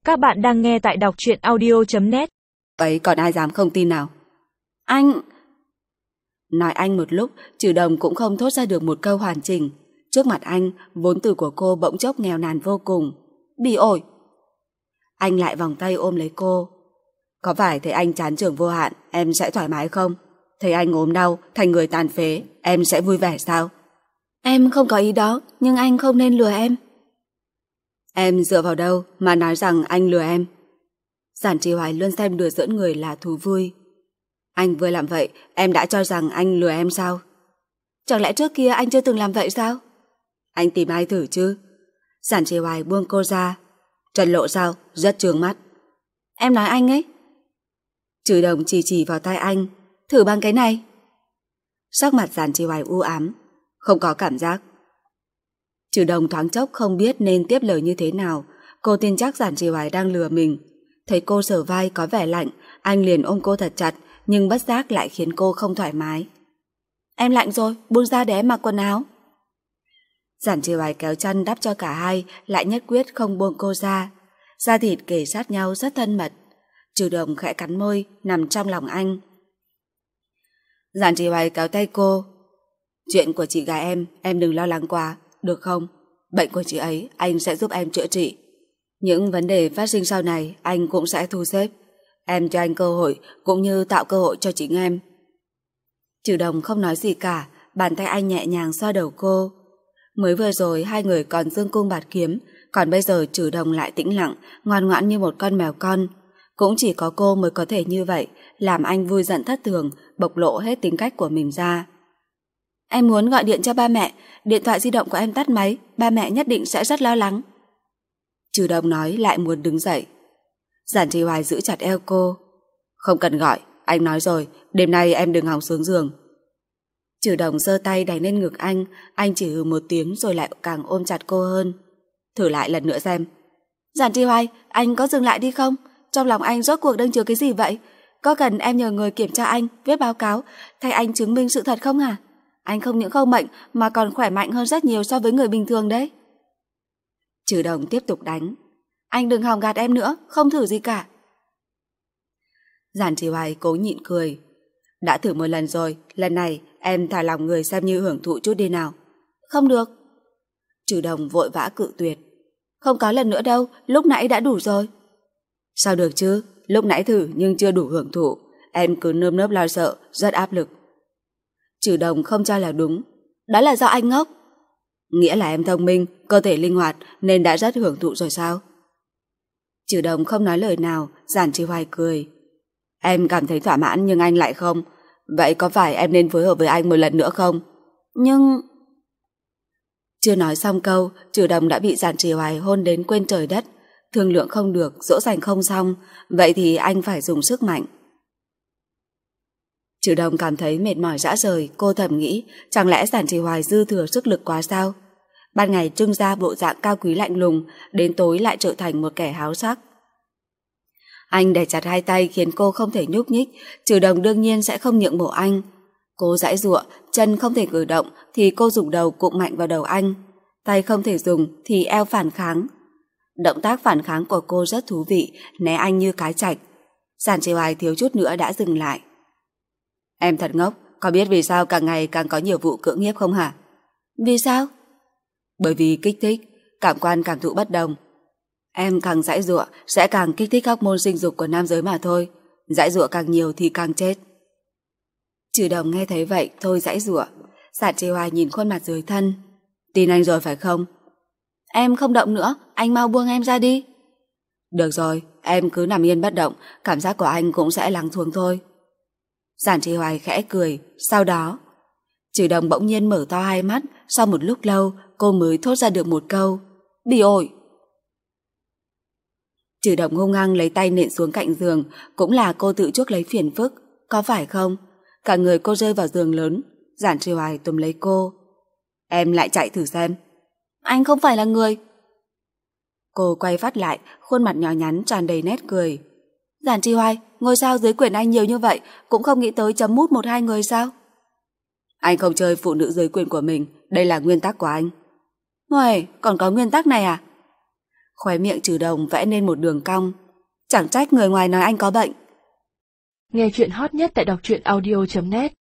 Các bạn đang nghe tại đọc truyện audio.net. Ấy còn ai dám không tin nào. Anh... Nói anh một lúc, Trừ Đồng cũng không thốt ra được một câu hoàn chỉnh. Trước mặt anh, vốn từ của cô bỗng chốc nghèo nàn vô cùng. Bị ổi. Anh lại vòng tay ôm lấy cô. Có phải thấy anh chán trường vô hạn, em sẽ thoải mái không? Thấy anh ốm đau, thành người tàn phế, em sẽ vui vẻ sao? Em không có ý đó, nhưng anh không nên lừa em. Em dựa vào đâu mà nói rằng anh lừa em? Giản Trì Hoài luôn xem đùa giỡn người là thú vui. Anh vừa làm vậy, em đã cho rằng anh lừa em sao? Chẳng lẽ trước kia anh chưa từng làm vậy sao? Anh tìm ai thử chứ? Giản Trì Hoài buông cô ra. Trần Lộ sao? Rất chướng mắt. Em nói anh ấy. Trừ Đồng chỉ vào tai anh. Thử bằng cái này. Sắc mặt Giản Trì Hoài u ám, không có cảm giác. Trừ Đồng thoáng chốc không biết nên tiếp lời như thế nào. Cô tin chắc Giản Trì Hoài đang lừa mình. Thấy cô sờ vai có vẻ lạnh, anh liền ôm cô thật chặt, nhưng bất giác lại khiến cô không thoải mái. Em lạnh rồi, buông ra để em mặc quần áo. Giản Trì Hoài kéo chăn đắp cho cả hai, lại nhất quyết không buông cô ra. Da thịt kề sát nhau rất thân mật. Trừ Đồng khẽ cắn môi, nằm trong lòng anh. Giản Trì Hoài kéo tay cô. Chuyện của chị gái em đừng lo lắng quá, được không? Bệnh của chị ấy, anh sẽ giúp em chữa trị. Những vấn đề phát sinh sau này, anh cũng sẽ thu xếp. Em cho anh cơ hội, cũng như tạo cơ hội cho chính em. Trừ Đồng không nói gì cả, bàn tay anh nhẹ nhàng xoa đầu cô. Mới vừa rồi hai người còn dương cung bạt kiếm, còn bây giờ Trừ Đồng lại tĩnh lặng, ngoan ngoãn như một con mèo con. Cũng chỉ có cô mới có thể như vậy, làm anh vui giận thất thường, bộc lộ hết tính cách của mình ra. Em muốn gọi điện cho ba mẹ, điện thoại di động của em tắt máy, ba mẹ nhất định sẽ rất lo lắng. Trừ Đồng nói lại muốn đứng dậy. Giản Trì Hoài giữ chặt eo cô. Không cần gọi, anh nói rồi, đêm nay em đừng hòng xuống giường. Trừ Đồng giơ tay đánh lên ngực anh chỉ hừ một tiếng rồi lại càng ôm chặt cô hơn. Thử lại lần nữa xem. Giản Trì Hoài, anh có dừng lại đi không? Trong lòng anh rốt cuộc đang chứa cái gì vậy? Có cần em nhờ người kiểm tra anh, viết báo cáo, thay anh chứng minh sự thật không hả? Anh không những không bệnh mà còn khỏe mạnh hơn rất nhiều so với người bình thường đấy. Trừ Đồng tiếp tục đánh. Anh đừng hòng gạt em nữa, không thử gì cả. Giản Trì Hoài cố nhịn cười. Đã thử một lần rồi, lần này em thả lòng người xem như hưởng thụ chút đi nào. Không được. Trừ Đồng vội vã cự tuyệt. Không có lần nữa đâu, lúc nãy đã đủ rồi. Sao được chứ, lúc nãy thử nhưng chưa đủ hưởng thụ. Em cứ nơm nớp lo sợ, rất áp lực. Trừ Đồng không cho là đúng. Đó là do anh ngốc. Nghĩa là em thông minh, cơ thể linh hoạt nên đã rất hưởng thụ rồi sao? Trừ Đồng không nói lời nào, Giản Trì Hoài cười. Em cảm thấy thỏa mãn nhưng anh lại không. Vậy có phải em nên phối hợp với anh một lần nữa không? Nhưng... Chưa nói xong câu, Trừ Đồng đã bị Giản Trì Hoài hôn đến quên trời đất. Thương lượng không được, dỗ dành không xong, vậy thì anh phải dùng sức mạnh. Trừ Đồng cảm thấy mệt mỏi rã rời, cô thầm nghĩ, chẳng lẽ Giản Trì Hoài dư thừa sức lực quá sao? Ban ngày trưng ra bộ dạng cao quý lạnh lùng, đến tối lại trở thành một kẻ háo sắc. Anh đè chặt hai tay khiến cô không thể nhúc nhích, Trừ Đồng đương nhiên sẽ không nhượng bộ anh. Cô giãy giụa, chân không thể cử động thì cô dùng đầu cụng mạnh vào đầu anh. Tay không thể dùng thì eo phản kháng. Động tác phản kháng của cô rất thú vị, né anh như cái chạch. Giản Trì Hoài thiếu chút nữa đã dừng lại. Em thật ngốc, có biết vì sao càng ngày càng có nhiều vụ cưỡng hiếp không hả? Vì sao? Bởi vì kích thích, cảm quan cảm thụ bất đồng. Em càng giãy giụa sẽ càng kích thích hormone sinh dục của nam giới mà thôi. Giãy giụa càng nhiều thì càng chết. Trừ Đồng nghe thấy vậy thôi giãy giụa. Giản Trì Hoài nhìn khuôn mặt dưới thân. Tin anh rồi phải không? Em không động nữa, anh mau buông em ra đi. Được rồi, em cứ nằm yên bất động, cảm giác của anh cũng sẽ lắng xuống thôi. Giản Trì Hoài khẽ cười, sau đó Trừ Đồng bỗng nhiên mở to hai mắt. Sau một lúc lâu cô mới thốt ra được một câu. Bị ổi. Trừ Đồng hung hăng lấy tay nện xuống cạnh giường. Cũng là cô tự chuốc lấy phiền phức, có phải không? Cả người cô rơi vào giường lớn. Giản Trì Hoài túm lấy cô. Em lại chạy thử xem. Anh không phải là người. Cô quay phát lại, khuôn mặt nhỏ nhắn tràn đầy nét cười. Giản Trì Hoài, ngôi sao dưới quyển anh nhiều như vậy cũng không nghĩ tới chấm mút một hai người sao? Anh không chơi phụ nữ dưới quyền của mình, đây là nguyên tắc của anh. Uầy, còn có nguyên tắc này à? Khóe miệng Trừ Đồng vẽ nên một đường cong. Chẳng trách người ngoài nói anh có bệnh. Nghe chuyện hot nhất tại đọc truyện audio.net